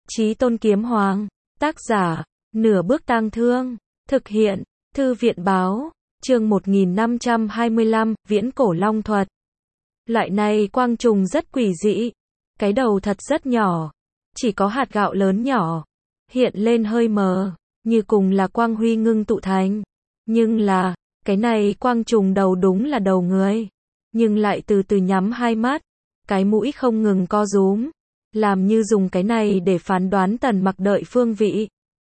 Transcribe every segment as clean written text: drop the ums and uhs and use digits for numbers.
Chí Tôn Kiếm Hoàng, tác giả, Nửa Bước Tang Thương, thực hiện, Thư viện báo, chương 1525, Viễn Cổ Long Thuật. Loại này quang trùng rất quỷ dị, cái đầu thật rất nhỏ, chỉ có hạt gạo lớn nhỏ, hiện lên hơi mờ, như cùng là quang huy ngưng tụ thành. Nhưng là, cái này quang trùng đầu đúng là đầu người, nhưng lại từ từ nhắm hai mắt, cái mũi không ngừng co rúm, làm như dùng cái này để phán đoán Tần Mặc đợi phương vị.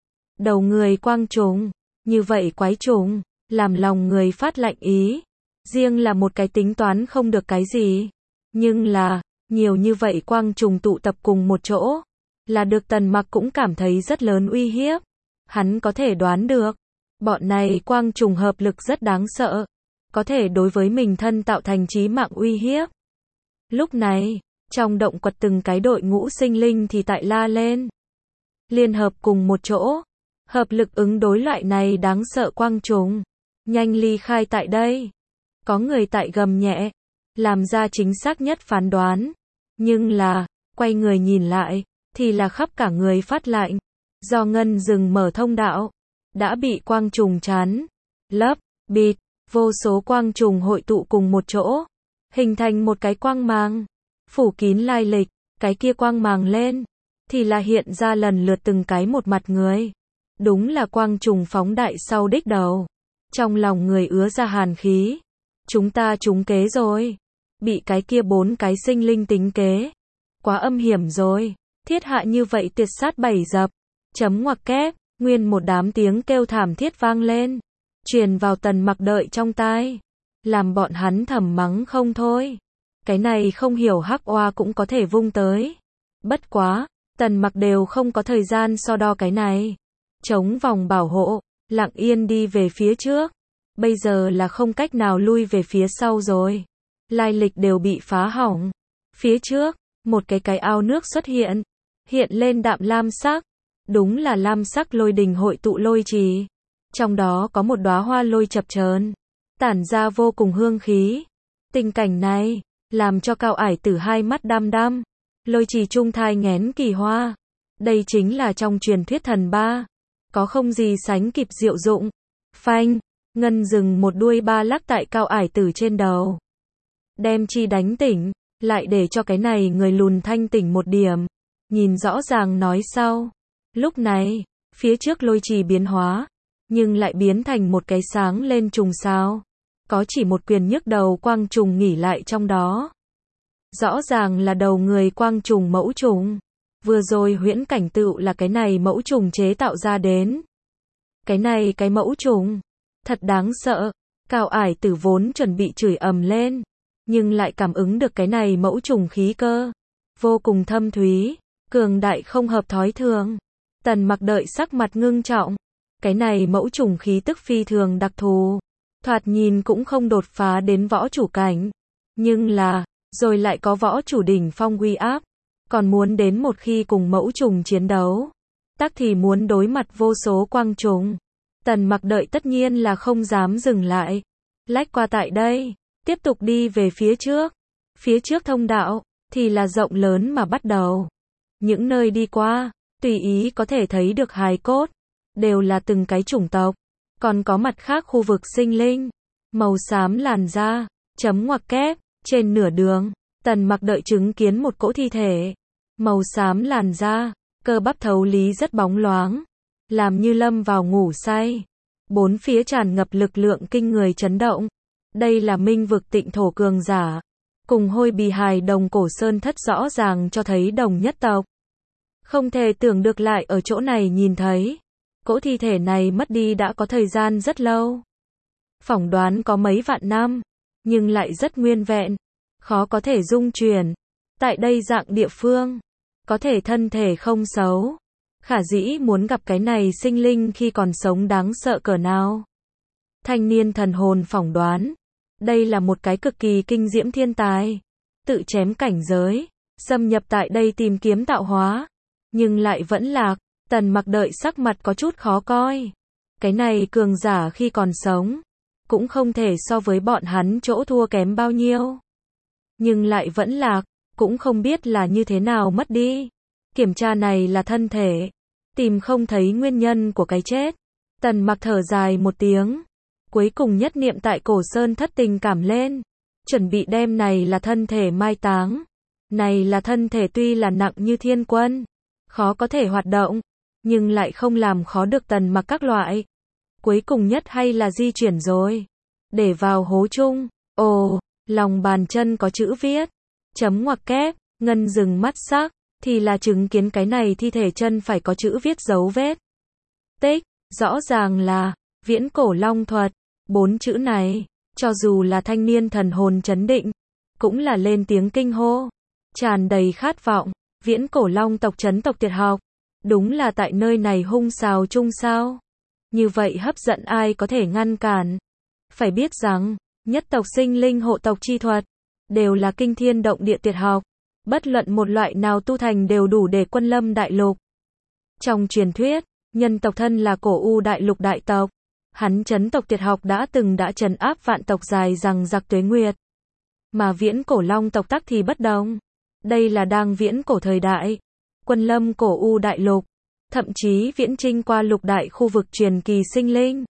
Đầu người quang trùng, như vậy quái trùng, làm lòng người phát lạnh ý. Riêng là một cái tính toán không được cái gì, nhưng là, nhiều như vậy quang trùng tụ tập cùng một chỗ, là được Tần Mặc cũng cảm thấy rất lớn uy hiếp. Hắn có thể đoán được, bọn này quang trùng hợp lực rất đáng sợ, có thể đối với mình thân tạo thành chí mạng uy hiếp. Lúc này, trong động quật từng cái đội ngũ sinh linh thì tại la lên. Liên hợp cùng một chỗ, hợp lực ứng đối loại này đáng sợ quang trùng. Nhanh ly khai tại đây. Có người tại gầm nhẹ, làm ra chính xác nhất phán đoán. Nhưng là, quay người nhìn lại, thì là khắp cả người phát lạnh. Do ngân rừng mở thông đạo, đã bị quang trùng chắn, lấp, bịt, vô số quang trùng hội tụ cùng một chỗ, hình thành một cái quang mang, phủ kín lai lịch, cái kia quang mang lên, thì là hiện ra lần lượt từng cái một mặt người. Đúng là quang trùng phóng đại sau đích đầu. Trong lòng người ứa ra hàn khí. Chúng ta trúng kế rồi. Bị cái kia 4 cái sinh linh tính kế. Quá âm hiểm rồi. Thiết hạ như vậy tiệt sát 7 dập. Chấm ngoặc kép, nguyên một đám tiếng kêu thảm thiết vang lên. Truyền vào Tần Mặc đợi trong tai. Làm bọn hắn thầm mắng không thôi. Cái này không hiểu hắc oa cũng có thể vung tới. Bất quá, Tần Mặc đều không có thời gian so đo cái này. Chống vòng bảo hộ, lặng yên đi về phía trước. Bây giờ là không cách nào lui về phía sau rồi. Lai lịch đều bị phá hỏng. Phía trước, một cái ao nước xuất hiện. Hiện lên đạm lam sắc. Đúng là lam sắc lôi đình hội tụ lôi trì. Trong đó có một đóa hoa lôi chập chờn, tản ra vô cùng hương khí. Tình cảnh này, làm cho Cao Ải Tử hai mắt đăm đăm. Lôi trì trung thai nghén kỳ hoa. Đây chính là trong truyền thuyết thần ba. Có không gì sánh kịp diệu dụng. Phanh, ngân rừng một đuôi ba lắc tại Cao Ải Tử trên đầu. Đem chi đánh tỉnh, lại để cho cái này người lùn thanh tỉnh một điểm. Nhìn rõ ràng nói sau. Lúc này, phía trước lôi trì biến hóa, nhưng lại biến thành một cái sáng lên trùng sao. Có chỉ một quyền nhức đầu quang trùng nghỉ lại trong đó. Rõ ràng là đầu người quang trùng mẫu trùng. Vừa rồi huyễn cảnh tựu là cái này mẫu trùng chế tạo ra đến. Cái này cái mẫu trùng, thật đáng sợ. Cao Ải Tử vốn chuẩn bị chửi ầm lên, nhưng lại cảm ứng được cái này mẫu trùng khí cơ. Vô cùng thâm thúy, cường đại không hợp thói thường. Tần Mặc đợi sắc mặt ngưng trọng. Cái này mẫu trùng khí tức phi thường đặc thù. Thoạt nhìn cũng không đột phá đến võ chủ cảnh. Nhưng là, rồi lại có võ chủ đỉnh phong uy áp. Còn muốn đến một khi cùng mẫu trùng chiến đấu, tắc thì muốn đối mặt vô số quang trùng. Tần Mặc đợi tất nhiên là không dám dừng lại. Lách qua tại đây, tiếp tục đi về phía trước. Phía trước thông đạo, thì là rộng lớn mà bắt đầu. Những nơi đi qua, tùy ý có thể thấy được hài cốt. Đều là từng cái chủng tộc. Còn có mặt khác khu vực sinh linh. Màu xám làn da, chấm ngoặc kép, trên nửa đường. Tần Mặc đợi chứng kiến một cỗ thi thể. Màu xám làn da, cơ bắp thấu lý rất bóng loáng. Làm như lâm vào ngủ say. Bốn phía tràn ngập lực lượng kinh người chấn động. Đây là minh vực tịnh thổ cường giả. Cùng hôi bì hài đồng cổ sơn thất rõ ràng cho thấy đồng nhất tộc. Không thể tưởng được lại ở chỗ này nhìn thấy. Cỗ thi thể này mất đi đã có thời gian rất lâu. Phỏng đoán có mấy vạn năm. Nhưng lại rất nguyên vẹn. Khó có thể dung chuyển. Tại đây dạng địa phương, có thể thân thể không xấu. Khả dĩ muốn gặp cái này sinh linh khi còn sống đáng sợ cỡ nào. Thanh niên thần hồn phỏng đoán. Đây là một cái cực kỳ kinh diễm thiên tài. Tự chém cảnh giới. Xâm nhập tại đây tìm kiếm tạo hóa. Nhưng lại vẫn lạc. Tần Mặc đợi sắc mặt có chút khó coi. Cái này cường giả khi còn sống. Cũng không thể so với bọn hắn chỗ thua kém bao nhiêu. Nhưng lại vẫn lạc. Cũng không biết là như thế nào mất đi. Kiểm tra này là thân thể. Tìm không thấy nguyên nhân của cái chết. Tần Mặc thở dài một tiếng. Cuối cùng nhất niệm tại cổ sơn thất tình cảm lên. Chuẩn bị đem này là thân thể mai táng. Này là thân thể tuy là nặng như thiên quân. Khó có thể hoạt động. Nhưng lại không làm khó được Tần Mặc các loại. Cuối cùng nhất hay là di chuyển rồi. Để vào hố chung. Ồ, lòng bàn chân có chữ viết. Chấm ngoặc kép, Ngân dừng mắt sắc. Thì là chứng kiến cái này thi thể chân phải có chữ viết dấu vết. Tích, rõ ràng là viễn cổ long thuật. 4 chữ này, cho dù là thanh niên thần hồn chấn định, cũng là lên tiếng kinh hô. Tràn đầy khát vọng, viễn cổ long tộc chấn tộc tuyệt học. Đúng là tại nơi này hung xào chung sao. Như vậy hấp dẫn ai có thể ngăn cản. Phải biết rằng, nhất tộc sinh linh hộ tộc chi thuật, đều là kinh thiên động địa tuyệt học. Bất luận một loại nào tu thành đều đủ để quân lâm đại lục. Trong truyền thuyết, nhân tộc thân là cổ u đại lục đại tộc. Hắn chấn tộc tuyệt học đã trấn áp vạn tộc dài rằng giặc tuế nguyệt. Mà viễn cổ long tộc tắc thì bất đồng. Đây là đang viễn cổ thời đại. Quân lâm cổ u đại lục. Thậm chí viễn trinh qua lục đại khu vực truyền kỳ sinh linh.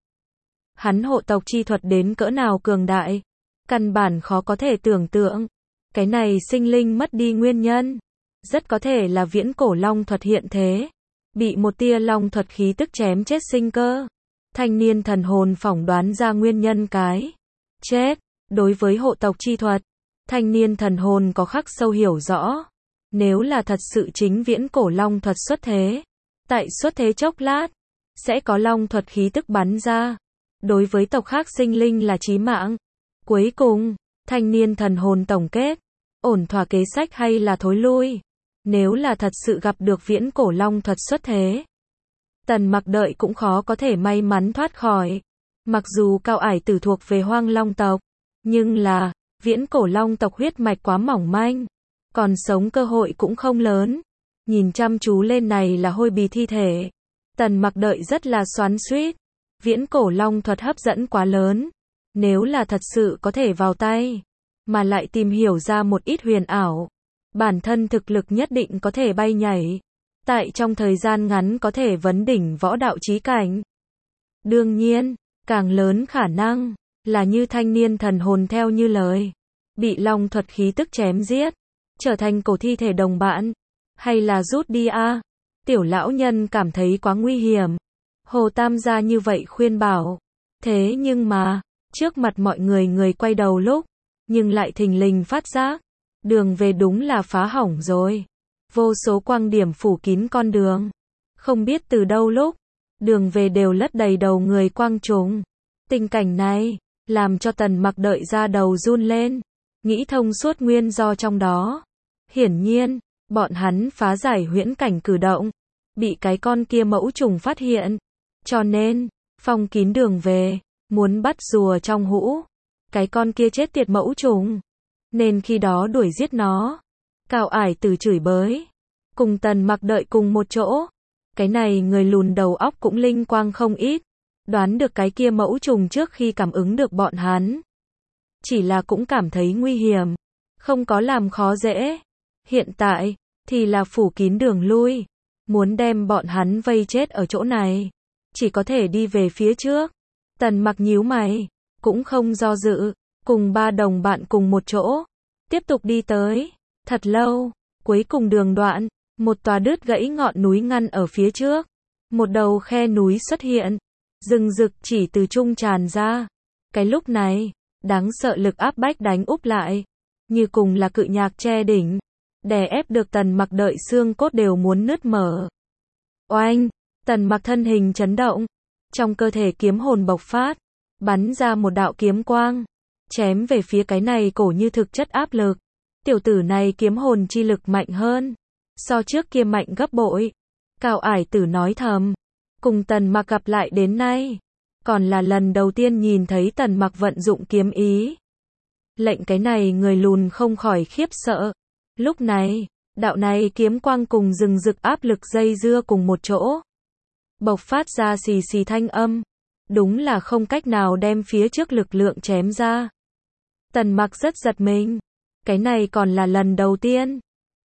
Hắn hộ tộc chi thuật đến cỡ nào cường đại. Căn bản khó có thể tưởng tượng. Cái này sinh linh mất đi nguyên nhân. Rất có thể là viễn cổ long thuật hiện thế. Bị một tia long thuật khí tức chém chết sinh cơ. Thanh niên thần hồn phỏng đoán ra nguyên nhân cái chết. Đối với hộ tộc chi thuật, thanh niên thần hồn có khắc sâu hiểu rõ. Nếu là thật sự chính viễn cổ long thuật xuất thế, tại xuất thế chốc lát, sẽ có long thuật khí tức bắn ra. Đối với tộc khác sinh linh là chí mạng. Cuối cùng, thanh niên thần hồn tổng kết, ổn thỏa kế sách hay là thối lui. Nếu là thật sự gặp được viễn cổ long thuật xuất thế, Tần Mặc đợi cũng khó có thể may mắn thoát khỏi. Mặc dù Cao Ải Tử thuộc về Hoang Long tộc, nhưng là viễn cổ long tộc huyết mạch quá mỏng manh, còn sống cơ hội cũng không lớn. Nhìn chăm chú lên này là hôi bì thi thể, Tần Mặc đợi rất là xoắn xuýt. Viễn cổ long thuật hấp dẫn quá lớn, nếu là thật sự có thể vào tay, mà lại tìm hiểu ra một ít huyền ảo, bản thân thực lực nhất định có thể bay nhảy. Tại trong thời gian ngắn có thể vấn đỉnh võ đạo chí cảnh. Đương nhiên, càng lớn khả năng là như thanh niên thần hồn theo như lời, bị long thuật khí tức chém giết, trở thành cổ thi thể đồng bạn, hay là rút đi a. Tiểu lão nhân cảm thấy quá nguy hiểm. Hồ Tam gia như vậy khuyên bảo. Thế nhưng mà, trước mặt mọi người quay đầu lúc, nhưng lại thình lình phát giác, đường về đúng là phá hỏng rồi. Vô số quang điểm phủ kín con đường. Không biết từ đâu lúc, đường về đều lất đầy đầu người quang trùng. Tình cảnh này, làm cho Tần Mặc đợi ra đầu run lên. Nghĩ thông suốt nguyên do trong đó. Hiển nhiên, bọn hắn phá giải huyễn cảnh cử động, bị cái con kia mẫu trùng phát hiện. Cho nên, phong kín đường về, muốn bắt rùa trong hũ. Cái con kia chết tiệt mẫu trùng. Nên khi đó đuổi giết nó. Cao Ải Tử chửi bới. Cùng Tần Mặc đợi cùng một chỗ. Cái này người lùn đầu óc cũng linh quang không ít. Đoán được cái kia mẫu trùng trước khi cảm ứng được bọn hắn. Chỉ là cũng cảm thấy nguy hiểm. Không có làm khó dễ. Hiện tại, thì là phủ kín đường lui. Muốn đem bọn hắn vây chết ở chỗ này. Chỉ có thể đi về phía trước. Tần Mặc nhíu mày. Cũng không do dự. Cùng 3 đồng bạn cùng một chỗ. Tiếp tục đi tới. Thật lâu. Cuối cùng đường đoạn. Một tòa đứt gãy ngọn núi ngăn ở phía trước. Một đầu khe núi xuất hiện. Rừng rực chỉ từ trung tràn ra. Cái lúc này, đáng sợ lực áp bách đánh úp lại. Như cùng là cự nhạc che đỉnh. Đè ép được Tần Mặc đợi xương cốt đều muốn nứt mở. Oanh! Tần Mặc thân hình chấn động. Trong cơ thể kiếm hồn bộc phát. Bắn ra một đạo kiếm quang. Chém về phía cái này cổ như thực chất áp lực. Tiểu tử này kiếm hồn chi lực mạnh hơn. So trước kia mạnh gấp bội. Cao Ải Tử nói thầm. Cùng Tần Mặc gặp lại đến nay. Còn là lần đầu tiên nhìn thấy Tần Mặc vận dụng kiếm ý. Lệnh cái này người lùn không khỏi khiếp sợ. Lúc này, đạo này kiếm quang cùng rừng rực áp lực dây dưa cùng một chỗ. Bộc phát ra xì xì thanh âm. Đúng là không cách nào đem phía trước lực lượng chém ra. Tần Mặc rất giật mình. Cái này còn là lần đầu tiên.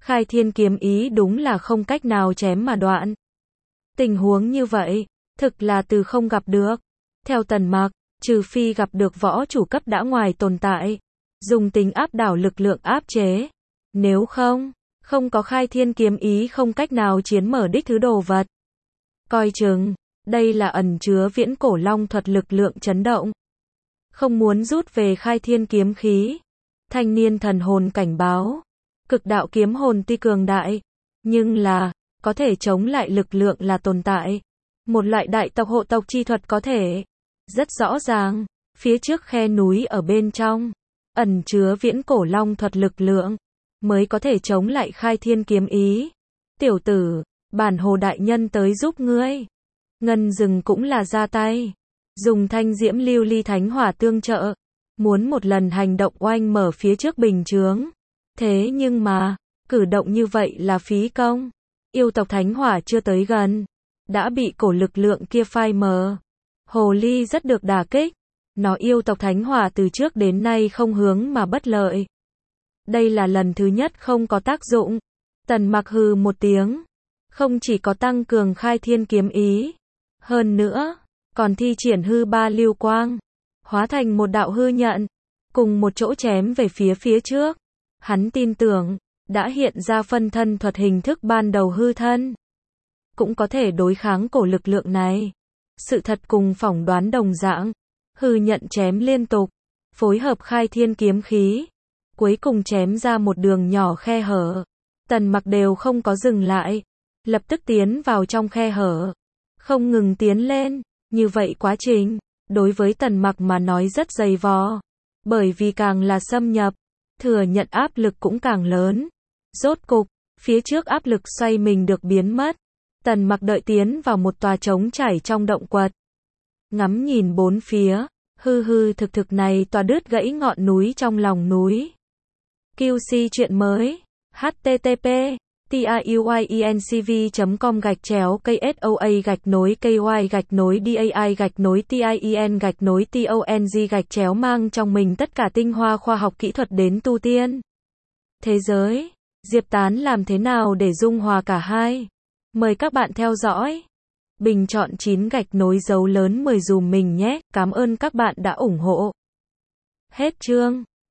Khai thiên kiếm ý đúng là không cách nào chém mà đoạn. Tình huống như vậy, thực là từ không gặp được. Theo Tần Mặc, trừ phi gặp được võ chủ cấp đã ngoài tồn tại, dùng tính áp đảo lực lượng áp chế. Nếu không, không có khai thiên kiếm ý không cách nào chiến mở đích thứ đồ vật. Coi chừng, đây là ẩn chứa viễn cổ long thuật lực lượng chấn động. Không muốn rút về khai thiên kiếm khí. Thanh niên thần hồn cảnh báo. Cực đạo kiếm hồn tuy cường đại, nhưng là, có thể chống lại lực lượng là tồn tại. Một loại đại tộc hộ tộc chi thuật có thể. Rất rõ ràng, phía trước khe núi ở bên trong, ẩn chứa viễn cổ long thuật lực lượng, mới có thể chống lại khai thiên kiếm ý. Tiểu tử, bản hồ đại nhân tới giúp ngươi. Ngân rừng cũng là ra tay. Dùng thanh diễm lưu ly thánh hỏa tương trợ. Muốn một lần hành động oanh mở phía trước bình chướng. Thế nhưng mà, cử động như vậy là phí công. Yêu tộc thánh hỏa chưa tới gần, đã bị cổ lực lượng kia phai mờ. Hồ ly rất được đả kích. Nó yêu tộc thánh hỏa từ trước đến nay không hướng mà bất lợi. Đây là lần thứ nhất không có tác dụng. Tần Mặc hừ một tiếng. Không chỉ có tăng cường khai thiên kiếm ý. Hơn nữa, còn thi triển hư ba lưu quang. Hóa thành một đạo hư nhận. Cùng một chỗ chém về phía trước. Hắn tin tưởng, đã hiện ra phân thân thuật hình thức ban đầu hư thân. Cũng có thể đối kháng cổ lực lượng này. Sự thật cùng phỏng đoán đồng dạng. Hư nhận chém liên tục. Phối hợp khai thiên kiếm khí. Cuối cùng chém ra một đường nhỏ khe hở. Tần Mặc đều không có dừng lại. Lập tức tiến vào trong khe hở. Không ngừng tiến lên. Như vậy quá trình, đối với Tần Mặc mà nói rất dày vò. Bởi vì càng là xâm nhập, thừa nhận áp lực cũng càng lớn. Rốt cục, phía trước áp lực xoay mình được biến mất. Tần Mặc đợi tiến vào một tòa trống trải trong động quật. Ngắm nhìn bốn phía, hư thực này tòa đứt gãy ngọn núi trong lòng núi. QC chuyện mới. http tiuyencv.com/KY-DAI-TIEN-TONG mang trong mình tất cả tinh hoa khoa học kỹ thuật đến tu tiên. Thế giới, Diệp Tán làm thế nào để dung hòa cả hai? Mời các bạn theo dõi. Bình chọn 9 gạch nối dấu lớn 10 dùm mình nhé, cảm ơn các bạn đã ủng hộ. Hết chương.